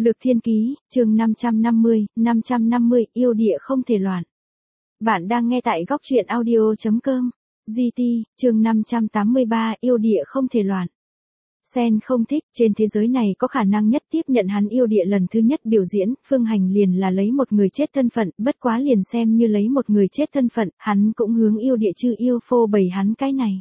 Lược Thiên Ký, chương 550, yêu địa không thể loạn. Bạn đang nghe tại góc truyện audio.com. GT, chương 583, yêu địa không thể loạn. Sen không thích, trên thế giới này có khả năng nhất tiếp nhận hắn yêu địa lần thứ nhất biểu diễn, Phương Hành liền là lấy một người chết thân phận, bất quá liền xem như lấy một người chết thân phận, hắn cũng hướng yêu địa chư yêu phô bày hắn cái này.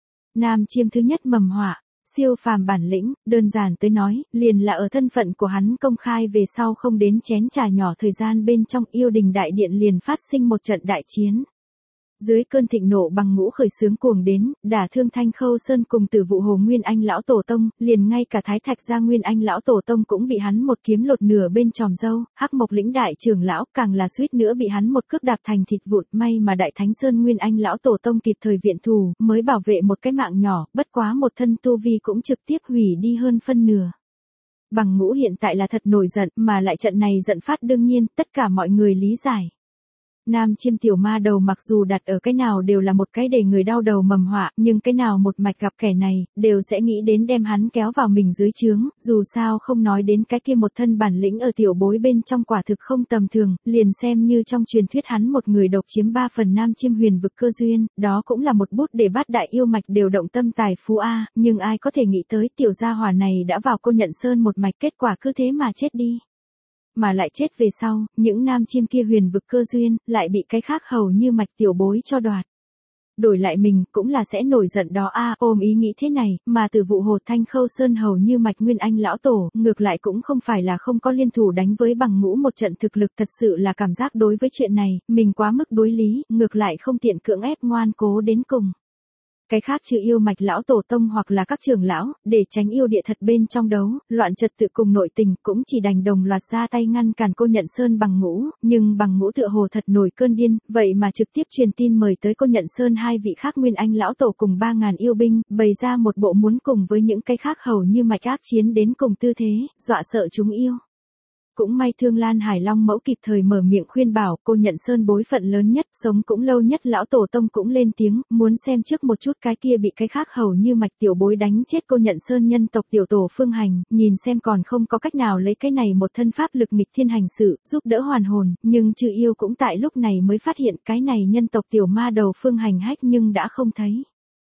Nam chiêm thứ nhất mầm họa. Siêu phàm bản lĩnh, đơn giản tới nói, liền là ở thân phận của hắn công khai về sau không đến chén trà nhỏ thời gian bên trong yêu đình đại điện liền phát sinh một trận đại chiến. Dưới cơn thịnh nộ bằng ngũ khởi sướng cuồng đến, đả thương Thanh Khâu Sơn cùng Tử Vụ Hồ Nguyên Anh lão tổ tông, liền ngay cả Thái Thạch gia Nguyên Anh lão tổ tông cũng bị hắn một kiếm lột nửa bên tròm râu, Hắc Mộc lĩnh đại trưởng lão càng là suýt nữa bị hắn một cước đạp thành thịt vụn, may mà Đại Thánh Sơn Nguyên Anh lão tổ tông kịp thời viện thù, mới bảo vệ một cái mạng nhỏ, bất quá một thân tu vi cũng trực tiếp hủy đi hơn phân nửa. Bằng ngũ hiện tại là thật nổi giận, mà lại trận này giận phát đương nhiên, tất cả mọi người lý giải. Nam chiêm tiểu ma đầu mặc dù đặt ở cái nào đều là một cái để người đau đầu mầm họa, nhưng cái nào một mạch gặp kẻ này, đều sẽ nghĩ đến đem hắn kéo vào mình dưới trướng, dù sao không nói đến cái kia một thân bản lĩnh ở tiểu bối bên trong quả thực không tầm thường, liền xem như trong truyền thuyết hắn một người độc chiếm 3 phần nam chiêm huyền vực cơ duyên, đó cũng là một bút để bát đại yêu mạch đều động tâm tài phú a, nhưng ai có thể nghĩ tới tiểu gia hỏa này đã vào Cô Nhận Sơn một mạch kết quả cứ thế mà chết đi. Mà lại chết về sau, những nam chiêm kia huyền vực cơ duyên, lại bị cái khác hầu như mạch tiểu bối cho đoạt. Đổi lại mình, cũng là sẽ nổi giận đó a, ôm ý nghĩ thế này, mà Tử Vụ Hồ Thanh Khâu Sơn hầu như mạch Nguyên Anh lão tổ, ngược lại cũng không phải là không có liên thủ đánh với bằng ngũ một trận thực lực, thật sự là cảm giác đối với chuyện này, mình quá mức đối lý, ngược lại không tiện cưỡng ép ngoan cố đến cùng. Cái khác trừ yêu mạch lão tổ tông hoặc là các trưởng lão, để tránh yêu địa thật bên trong đấu, loạn trật tự cùng nội tình, cũng chỉ đành đồng loạt ra tay ngăn cản Cô Nhận Sơn bằng ngũ, nhưng bằng ngũ tựa hồ thật nổi cơn điên, vậy mà trực tiếp truyền tin mời tới Cô Nhận Sơn hai vị khác Nguyên Anh lão tổ cùng 3.000 yêu binh, bày ra một bộ muốn cùng với những cái khác hầu như mạch ác chiến đến cùng tư thế, dọa sợ chúng yêu. Cũng may Thương Lan Hải Long mẫu kịp thời mở miệng khuyên bảo, Cô Nhận Sơn bối phận lớn nhất, sống cũng lâu nhất lão tổ tông cũng lên tiếng, muốn xem trước một chút cái kia bị cái khác hầu như mạch tiểu bối đánh chết Cô Nhận Sơn nhân tộc tiểu tổ Phương Hành, nhìn xem còn không có cách nào lấy cái này một thân pháp lực nghịch thiên hành sự, giúp đỡ hoàn hồn, nhưng trừ yêu cũng tại lúc này mới phát hiện cái này nhân tộc tiểu ma đầu Phương Hành hách nhưng đã không thấy.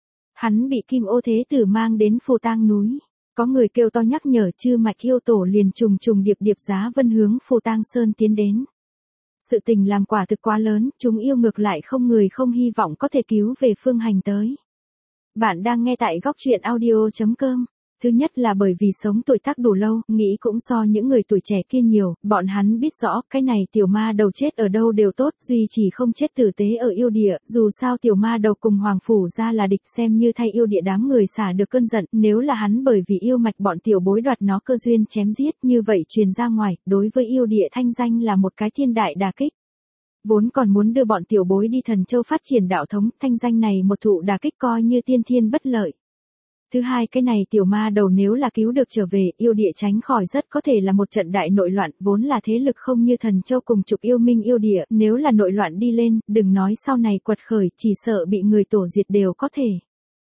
Hắn bị Kim Ô Thế Tử mang đến Phù Tang núi. Có người kêu to nhắc nhở chư mạch yêu tổ liền trùng trùng điệp điệp giá vân hướng Phù Tang Sơn tiến đến. Sự tình làm quả thực quá lớn, chúng yêu ngược lại không người không hy vọng có thể cứu về Phương Hành tới. Bạn đang nghe tại góc truyện audio.com. Thứ nhất là bởi vì sống tuổi tác đủ lâu, nghĩ cũng so những người tuổi trẻ kia nhiều, bọn hắn biết rõ, cái này tiểu ma đầu chết ở đâu đều tốt, duy chỉ không chết tử tế ở yêu địa, dù sao tiểu ma đầu cùng Hoàng Phủ ra là địch xem như thay yêu địa đám người xả được cơn giận, nếu là hắn bởi vì yêu mạch bọn tiểu bối đoạt nó cơ duyên chém giết như vậy truyền ra ngoài, đối với yêu địa thanh danh là một cái thiên đại đả kích. Vốn còn muốn đưa bọn tiểu bối đi Thần Châu phát triển đạo thống, thanh danh này một thụ đả kích coi như tiên thiên bất lợi. Thứ hai cái này tiểu ma đầu nếu là cứu được trở về, yêu địa tránh khỏi rất có thể là một trận đại nội loạn, vốn là thế lực không như Thần Châu cùng trục yêu minh yêu địa, nếu là nội loạn đi lên, đừng nói sau này quật khởi, chỉ sợ bị người tổ diệt đều có thể.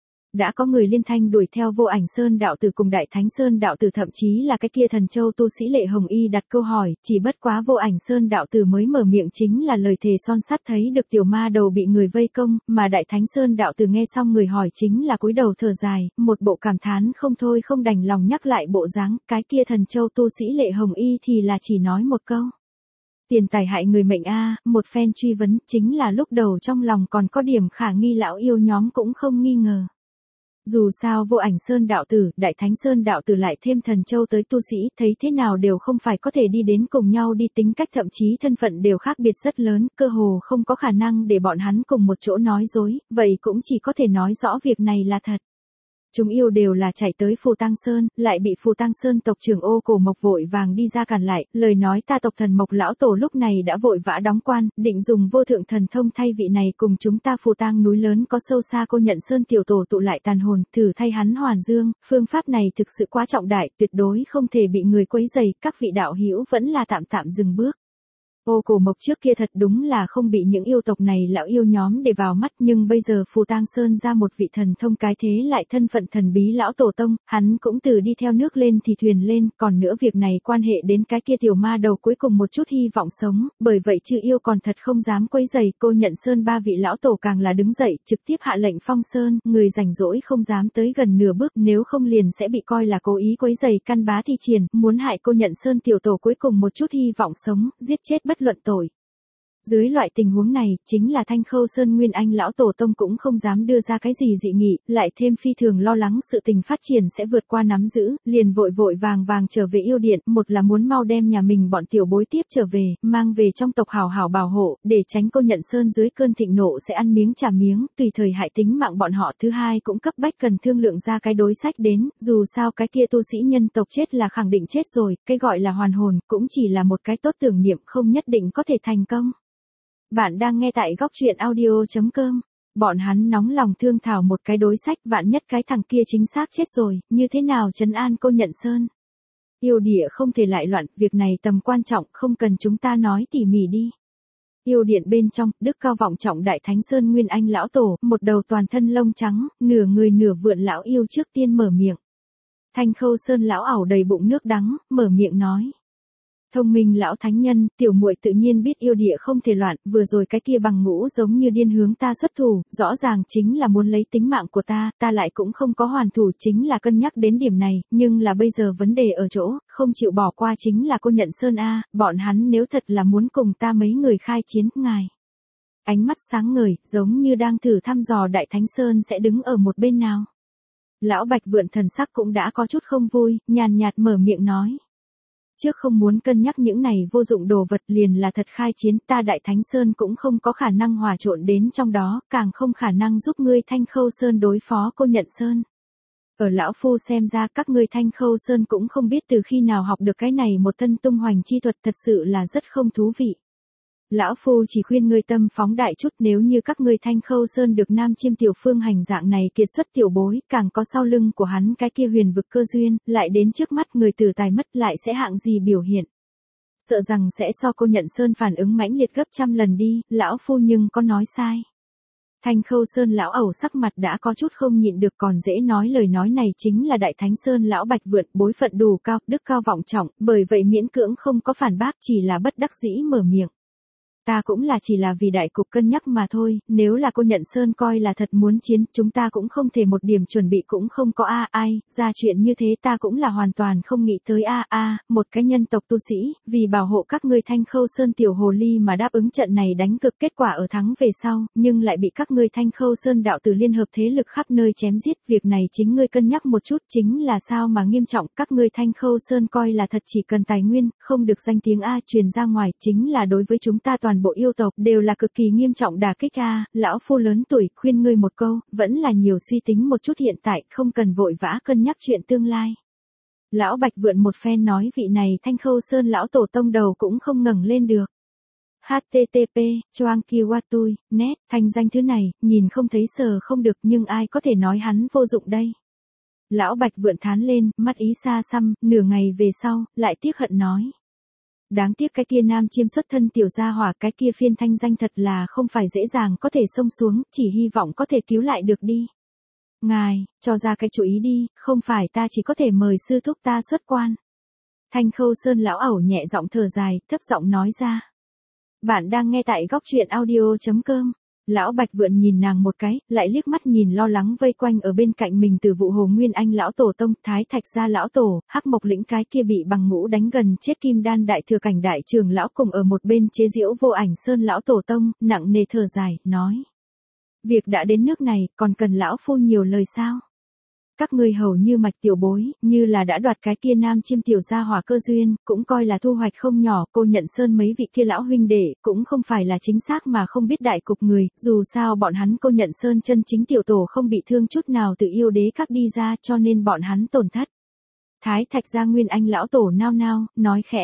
Đã có người liên thanh đuổi theo Vô Ảnh Sơn đạo tử cùng Đại Thánh Sơn đạo tử, thậm chí là cái kia Thần Châu tu sĩ Lệ Hồng Y đặt câu hỏi, chỉ bất quá Vô Ảnh Sơn đạo tử mới mở miệng chính là lời thề son sắt thấy được tiểu ma đầu bị người vây công, mà Đại Thánh Sơn đạo tử nghe xong người hỏi chính là cúi đầu thở dài, một bộ cảm thán không thôi không đành lòng nhắc lại bộ dáng, cái kia Thần Châu tu sĩ Lệ Hồng Y thì là chỉ nói một câu. Tiền tài hại người mệnh a, một phen truy vấn, chính là lúc đầu trong lòng còn có điểm khả nghi lão yêu nhóm cũng không nghi ngờ. Dù sao Vô Ảnh Sơn đạo tử, Đại Thánh Sơn đạo tử lại thêm Thần Châu tới tu sĩ, thấy thế nào đều không phải có thể đi đến cùng nhau đi, tính cách thậm chí thân phận đều khác biệt rất lớn, cơ hồ không có khả năng để bọn hắn cùng một chỗ nói dối, vậy cũng chỉ có thể nói rõ việc này là thật. Chúng yêu đều là chạy tới Phù Tang Sơn, lại bị Phù Tang Sơn tộc trưởng Ô Cổ Mộc vội vàng đi ra cản lại, lời nói ta tộc thần Mộc lão tổ lúc này đã vội vã đóng quan, định dùng vô thượng thần thông thay vị này cùng chúng ta Phù Tang núi lớn có sâu xa Cô Nhận Sơn tiểu tổ tụ lại tàn hồn, thử thay hắn hoàn dương, phương pháp này thực sự quá trọng đại, tuyệt đối không thể bị người quấy rầy, các vị đạo hữu vẫn là tạm dừng bước. Ô Cổ Mộc trước kia thật đúng là không bị những yêu tộc này lão yêu nhóm để vào mắt, nhưng bây giờ Phù Tang Sơn ra một vị thần thông cái thế lại thân phận thần bí lão tổ tông, hắn cũng từ đi theo nước lên thì thuyền lên, còn nữa việc này quan hệ đến cái kia tiểu ma đầu cuối cùng một chút hy vọng sống, bởi vậy chư yêu còn thật không dám quấy rầy. Cô Nhận Sơn ba vị lão tổ càng là đứng dậy, trực tiếp hạ lệnh phong sơn, người rảnh rỗi không dám tới gần nửa bước, nếu không liền sẽ bị coi là cố ý quấy rầy căn bá thi triển, muốn hại Cô Nhận Sơn tiểu tổ cuối cùng một chút hy vọng sống, giết chết bất luận tội. Dưới loại tình huống này, chính là Thanh Khâu Sơn Nguyên Anh lão tổ tông cũng không dám đưa ra cái gì dị nghị, lại thêm phi thường lo lắng sự tình phát triển sẽ vượt qua nắm giữ, liền vội vội vàng vàng trở về yêu điện, một là muốn mau đem nhà mình bọn tiểu bối tiếp trở về, mang về trong tộc hảo hảo bảo hộ, để tránh Cô Nhận Sơn dưới cơn thịnh nộ sẽ ăn miếng trả miếng, tùy thời hại tính mạng bọn họ. Thứ hai cũng cấp bách cần thương lượng ra cái đối sách đến, dù sao cái kia tu sĩ nhân tộc chết là khẳng định chết rồi, cái gọi là hoàn hồn, cũng chỉ là một cái tốt tưởng niệm, không nhất định có thể thành công. Bạn đang nghe tại góc truyện audio.com. Bọn hắn nóng lòng thương thảo một cái đối sách, vạn nhất cái thằng kia chính xác chết rồi, như thế nào trấn an Cô Nhận Sơn. Yêu địa không thể lại loạn, việc này tầm quan trọng, không cần chúng ta nói tỉ mỉ đi. Yêu điện bên trong, đức cao vọng trọng Đại Thánh Sơn Nguyên Anh lão tổ, một đầu toàn thân lông trắng, nửa người nửa vượn lão yêu trước tiên mở miệng. Thanh Khâu Sơn lão ảo đầy bụng nước đắng, mở miệng nói. Thông minh lão thánh nhân, tiểu muội tự nhiên biết yêu địa không thể loạn, vừa rồi cái kia bằng ngũ giống như điên hướng ta xuất thủ, rõ ràng chính là muốn lấy tính mạng của ta lại cũng không có hoàn thủ, chính là cân nhắc đến điểm này, nhưng là bây giờ vấn đề ở chỗ, không chịu bỏ qua chính là Cô Nhận Sơn a, bọn hắn nếu thật là muốn cùng ta mấy người khai chiến, ngài. Ánh mắt sáng ngời, giống như đang thử thăm dò Đại Thánh Sơn sẽ đứng ở một bên nào. Lão Bạch Vượn thần sắc cũng đã có chút không vui, nhàn nhạt mở miệng nói. Trước không muốn cân nhắc những này vô dụng đồ vật, liền là thật khai chiến, ta Đại Thánh Sơn cũng không có khả năng hòa trộn đến trong đó, càng không khả năng giúp ngươi Thanh Khâu Sơn đối phó Cô Nhận Sơn. Ở lão phu xem ra các ngươi Thanh Khâu Sơn cũng không biết từ khi nào học được cái này một thân tung hoành chi thuật, thật sự là rất không thú vị. Lão phu chỉ khuyên ngươi tâm phóng đại chút, nếu như các ngươi Thanh Khâu Sơn được Nam Chiêm Tiểu Phương hành dạng này kiệt xuất tiểu bối, càng có sau lưng của hắn cái kia huyền vực cơ duyên, lại đến trước mắt người tử tài mất, lại sẽ hạng gì biểu hiện. Sợ rằng sẽ so Cô Nhận Sơn phản ứng mãnh liệt gấp trăm lần đi, lão phu nhưng có nói sai. Thanh Khâu Sơn lão ẩu sắc mặt đã có chút không nhịn được, còn dễ nói lời nói này chính là Đại Thánh Sơn lão Bạch Vượn, bối phận đủ cao, đức cao vọng trọng, bởi vậy miễn cưỡng không có phản bác, chỉ là bất đắc dĩ mở miệng. Ta cũng là chỉ là vì đại cục cân nhắc mà thôi, nếu là Cô Nhận Sơn coi là thật muốn chiến, chúng ta cũng không thể một điểm chuẩn bị cũng không có ai, ra chuyện như thế ta cũng là hoàn toàn không nghĩ tới một cái nhân tộc tu sĩ, vì bảo hộ các ngươi Thanh Khâu Sơn tiểu hồ ly mà đáp ứng trận này đánh cực, kết quả ở thắng về sau, nhưng lại bị các ngươi Thanh Khâu Sơn đạo tử liên hợp thế lực khắp nơi chém giết, việc này chính ngươi cân nhắc một chút, chính là sao mà nghiêm trọng, các ngươi Thanh Khâu Sơn coi là thật chỉ cần tài nguyên, không được danh tiếng truyền ra ngoài, chính là đối với chúng ta toàn bộ yêu tộc đều là cực kỳ nghiêm trọng đả kích lão phu lớn tuổi, khuyên ngươi một câu, vẫn là nhiều suy tính một chút hiện tại, không cần vội vã cân nhắc chuyện tương lai. Lão Bạch Vượn một phen nói, vị này Thanh Khâu Sơn lão tổ tông đầu cũng không ngẩng lên được. http choang kiwatui net, thanh danh thứ này, nhìn không thấy sờ không được, nhưng ai có thể nói hắn vô dụng đây. Lão Bạch Vượn thán lên, mắt ý xa xăm, nửa ngày về sau, lại tiếc hận nói. Đáng tiếc cái kia Nam Chiêm xuất thân tiểu gia hỏa, cái kia phiên thanh danh thật là không phải dễ dàng có thể xông xuống, chỉ hy vọng có thể cứu lại được đi. Ngài, cho ra cái chủ ý đi, không phải ta chỉ có thể mời sư thúc ta xuất quan. Thanh Khâu Sơn lão ẩu nhẹ giọng thở dài, thấp giọng nói ra. Bạn đang nghe tại góc truyện audio.com. Lão Bạch Vượn nhìn nàng một cái, lại liếc mắt nhìn lo lắng vây quanh ở bên cạnh mình Từ Vụ Hồ Nguyên Anh lão tổ tông, Thái Thạch gia lão tổ, Hắc Mộc Lĩnh cái kia bị bằng ngũ đánh gần chết Kim Đan đại thừa cảnh đại trưởng lão cùng ở một bên chế giễu Vô Ảnh Sơn lão tổ tông, nặng nề thở dài, nói: Việc đã đến nước này, còn cần lão phu nhiều lời sao? Các ngươi hầu như mạch tiểu bối, như là đã đoạt cái kia Nam Chiêm tiểu gia hỏa cơ duyên, cũng coi là thu hoạch không nhỏ, Cô Nhận Sơn mấy vị kia lão huynh đệ, cũng không phải là chính xác mà không biết đại cục người, dù sao bọn hắn Cô Nhận Sơn chân chính tiểu tổ không bị thương chút nào từ yêu đế các đi ra, cho nên bọn hắn tổn thất. Thái Thạch gia Nguyên Anh lão tổ nao nao, nói khẽ.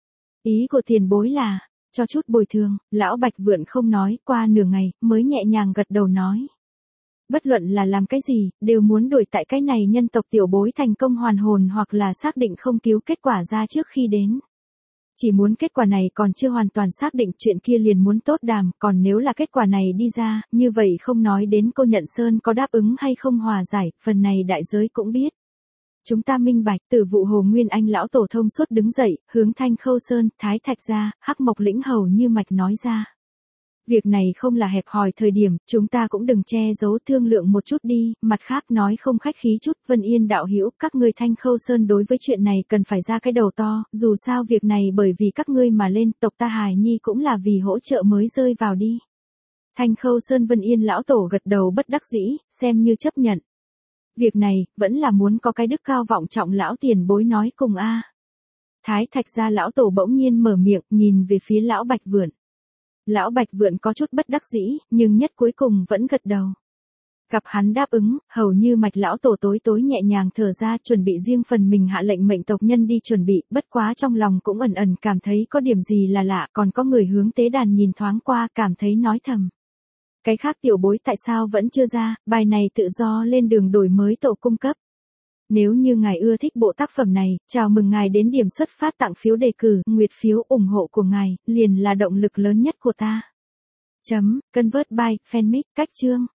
Ý của tiền bối là, cho chút bồi thường, lão Bạch Vượn không nói, qua nửa ngày, mới nhẹ nhàng gật đầu nói. Bất luận là làm cái gì, đều muốn đuổi tại cái này nhân tộc tiểu bối thành công hoàn hồn hoặc là xác định không cứu kết quả ra trước khi đến. Chỉ muốn kết quả này còn chưa hoàn toàn xác định chuyện kia liền muốn tốt đàm, còn nếu là kết quả này đi ra, như vậy không nói đến cô Nhận Sơn có đáp ứng hay không hòa giải, phần này đại giới cũng biết. Chúng ta minh bạch. Từ vụ Hồ Nguyên Anh lão tổ thông suốt đứng dậy, hướng Thanh Khâu Sơn, Thái Thạch ra, Hắc Mộc Lĩnh hầu như mạch nói ra. Việc này không là hẹp hòi thời điểm, chúng ta cũng đừng che giấu thương lượng một chút đi, mặt khác nói không khách khí chút, Vân Yên đạo hữu, các ngươi Thanh Khâu Sơn đối với chuyện này cần phải ra cái đầu to, dù sao việc này bởi vì các ngươi mà lên, tộc ta Hài Nhi cũng là vì hỗ trợ mới rơi vào đi. Thanh Khâu Sơn Vân Yên lão tổ gật đầu bất đắc dĩ, xem như chấp nhận. Việc này, vẫn là muốn có cái đức cao vọng trọng lão tiền bối nói cùng a. Thái Thạch gia lão tổ bỗng nhiên mở miệng, nhìn về phía lão Bạch Vượn. Lão Bạch Vượn có chút bất đắc dĩ, nhưng nhất cuối cùng vẫn gật đầu. Gặp hắn đáp ứng, hầu như mạch lão tổ tối tối nhẹ nhàng thở ra, chuẩn bị riêng phần mình hạ lệnh mệnh tộc nhân đi chuẩn bị, bất quá trong lòng cũng ẩn ẩn cảm thấy có điểm gì là lạ, còn có người hướng tế đàn nhìn thoáng qua cảm thấy nói thầm. Cái khác tiểu bối tại sao vẫn chưa ra, bài này tự do lên đường đổi mới tổ cung cấp. Nếu như ngài ưa thích bộ tác phẩm này, chào mừng ngài đến điểm xuất phát tặng phiếu đề cử, nguyệt phiếu ủng hộ của ngài, liền là động lực lớn nhất của ta. Convert by, fanmic, cách chương.